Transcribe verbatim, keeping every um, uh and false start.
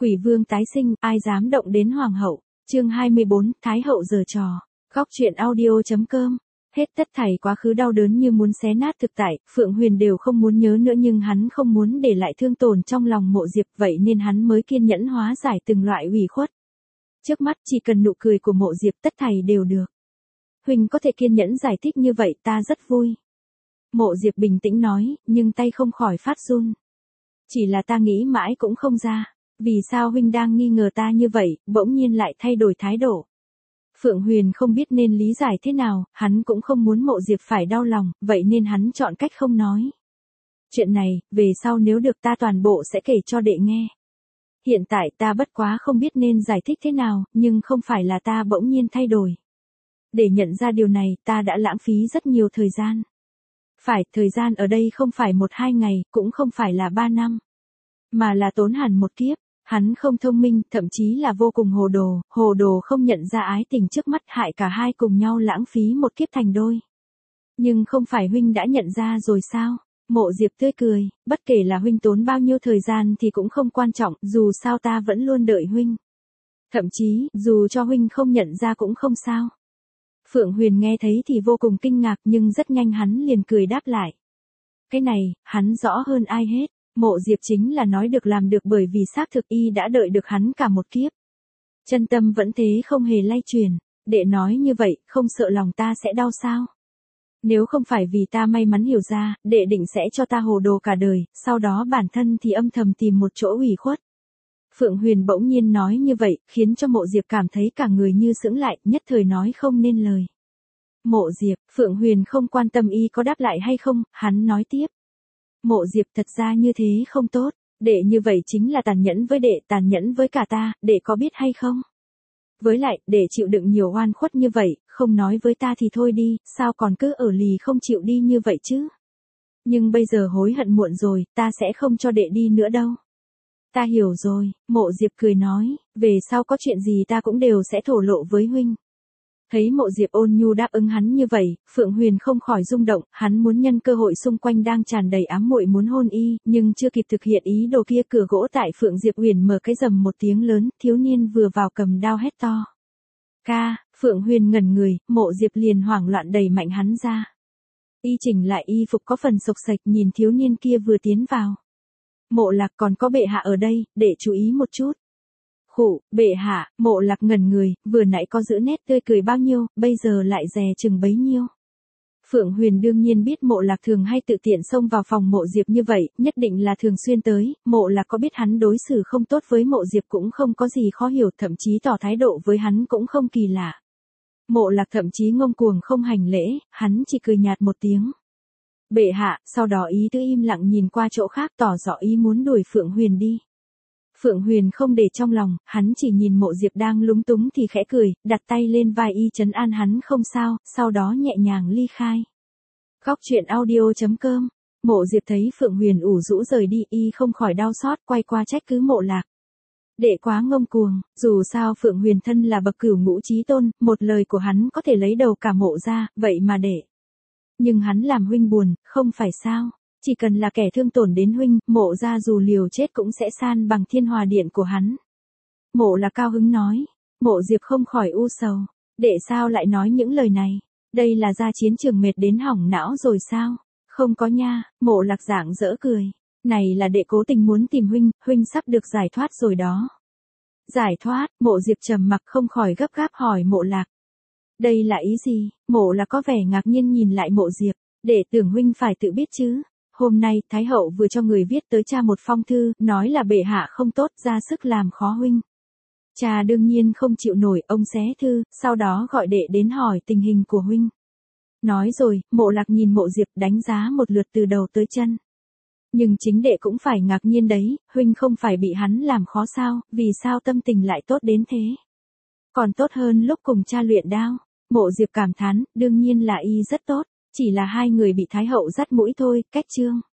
Quỷ vương tái sinh, ai dám động đến hoàng hậu. Chương hai mươi bốn, Thái hậu giở trò. Góc truyện audio chấm com. Hết tất thảy quá khứ đau đớn như muốn xé nát thực tại, Phượng Huyền đều không muốn nhớ nữa, nhưng hắn không muốn để lại thương tổn trong lòng Mộ Diệp, vậy nên hắn mới kiên nhẫn hóa giải từng loại ủy khuất. Trước mắt chỉ cần nụ cười của Mộ Diệp tất thảy đều được. Huynh có thể kiên nhẫn giải thích như vậy, ta rất vui. Mộ Diệp bình tĩnh nói, nhưng tay không khỏi phát run. Chỉ là ta nghĩ mãi cũng không ra, vì sao huynh đang nghi ngờ ta như vậy, bỗng nhiên lại thay đổi thái độ. Phượng Huyền không biết nên lý giải thế nào, hắn cũng không muốn Mộ Diệp phải đau lòng, vậy nên hắn chọn cách không nói. Chuyện này, về sau nếu được ta toàn bộ sẽ kể cho đệ nghe. Hiện tại ta bất quá không biết nên giải thích thế nào, nhưng không phải là ta bỗng nhiên thay đổi. Để nhận ra điều này, ta đã lãng phí rất nhiều thời gian. Phải, thời gian ở đây không phải một hai ngày, cũng không phải là ba năm. Mà là tốn hẳn một kiếp. Hắn không thông minh, thậm chí là vô cùng hồ đồ, hồ đồ không nhận ra ái tình trước mắt hại cả hai cùng nhau lãng phí một kiếp thành đôi. Nhưng không phải huynh đã nhận ra rồi sao? Mộ Diệp tươi cười, bất kể là huynh tốn bao nhiêu thời gian thì cũng không quan trọng, dù sao ta vẫn luôn đợi huynh. Thậm chí, dù cho huynh không nhận ra cũng không sao. Phượng Huyền nghe thấy thì vô cùng kinh ngạc, nhưng rất nhanh hắn liền cười đáp lại. Cái này, hắn rõ hơn ai hết. Mộ Diệp chính là nói được làm được, bởi vì xác thực y đã đợi được hắn cả một kiếp. Chân tâm vẫn thế không hề lay chuyển. Đệ nói như vậy, không sợ lòng ta sẽ đau sao? Nếu không phải vì ta may mắn hiểu ra, đệ định sẽ cho ta hồ đồ cả đời, sau đó bản thân thì âm thầm tìm một chỗ ủy khuất. Phượng Huyền bỗng nhiên nói như vậy, khiến cho Mộ Diệp cảm thấy cả người như sững lại, nhất thời nói không nên lời. Mộ Diệp, Phượng Huyền không quan tâm y có đáp lại hay không, hắn nói tiếp. Mộ Diệp, thật ra như thế không tốt, đệ như vậy chính là tàn nhẫn với đệ, tàn nhẫn với cả ta, đệ có biết hay không? Với lại, đệ chịu đựng nhiều oan khuất như vậy, không nói với ta thì thôi đi, sao còn cứ ở lì không chịu đi như vậy chứ? Nhưng bây giờ hối hận muộn rồi, ta sẽ không cho đệ đi nữa đâu. Ta hiểu rồi, Mộ Diệp cười nói, về sau có chuyện gì ta cũng đều sẽ thổ lộ với huynh. Thấy Mộ Diệp ôn nhu đáp ứng hắn như vậy, Phượng Huyền không khỏi rung động, hắn muốn nhân cơ hội xung quanh đang tràn đầy ám muội muốn hôn y, nhưng chưa kịp thực hiện ý đồ kia, cửa gỗ tại Phượng Diệp Huyền mở cái rầm một tiếng lớn, thiếu niên vừa vào cầm đao hét to. Ca, Phượng Huyền ngẩn người, Mộ Diệp liền hoảng loạn đẩy mạnh hắn ra. Y chỉnh lại y phục có phần xộc xệch, nhìn thiếu niên kia vừa tiến vào. Mộ Lạc, còn có bệ hạ ở đây, để chú ý một chút. Khụ, bệ hạ, Mộ Lạc ngẩn người, vừa nãy có giữ nét tươi cười bao nhiêu, bây giờ lại dè chừng bấy nhiêu. Phượng Huyền đương nhiên biết Mộ Lạc thường hay tự tiện xông vào phòng Mộ Diệp như vậy, nhất định là thường xuyên tới, Mộ Lạc có biết hắn đối xử không tốt với Mộ Diệp cũng không có gì khó hiểu, thậm chí tỏ thái độ với hắn cũng không kỳ lạ. Mộ Lạc thậm chí ngông cuồng không hành lễ, hắn chỉ cười nhạt một tiếng. Bệ hạ, sau đó ý tứ im lặng nhìn qua chỗ khác, tỏ rõ ý muốn đuổi Phượng Huyền đi. Phượng Huyền không để trong lòng, hắn chỉ nhìn Mộ Diệp đang lúng túng thì khẽ cười, đặt tay lên vai y trấn an hắn không sao, sau đó nhẹ nhàng ly khai. Góc truyện audio chấm com. Mộ Diệp thấy Phượng Huyền ủ rũ rời đi, y không khỏi đau xót, quay qua trách cứ Mộ Lạc. Đệ quá ngông cuồng, dù sao Phượng Huyền thân là bậc cửu ngũ chí tôn, một lời của hắn có thể lấy đầu cả Mộ ra, vậy mà đệ. Nhưng hắn làm huynh buồn, không phải sao? Chỉ cần là kẻ thương tổn đến huynh, Mộ ra dù liều chết cũng sẽ san bằng thiên hòa điện của hắn. Mộ là cao hứng nói. Mộ Diệp không khỏi u sầu. Đệ sao lại nói những lời này? Đây là ra chiến trường mệt đến hỏng não rồi sao? Không có nha, Mộ Lạc rạng rỡ cười. Này là đệ cố tình muốn tìm huynh, huynh sắp được giải thoát rồi đó. Giải thoát, Mộ Diệp trầm mặc không khỏi gấp gáp hỏi Mộ Lạc. Đây là ý gì? Mộ là có vẻ ngạc nhiên nhìn lại Mộ Diệp. Đệ tưởng huynh phải tự biết chứ. Hôm nay, Thái hậu vừa cho người viết tới cha một phong thư, nói là bệ hạ không tốt, ra sức làm khó huynh. Cha đương nhiên không chịu nổi, ông xé thư, sau đó gọi đệ đến hỏi tình hình của huynh. Nói rồi, Mộ Lạc nhìn Mộ Diệp đánh giá một lượt từ đầu tới chân. Nhưng chính đệ cũng phải ngạc nhiên đấy, huynh không phải bị hắn làm khó sao, vì sao tâm tình lại tốt đến thế? Còn tốt hơn lúc cùng cha luyện đao. Mộ Diệp cảm thán, đương nhiên là y rất tốt, chỉ là hai người bị Thái hậu dắt mũi thôi, cách chương.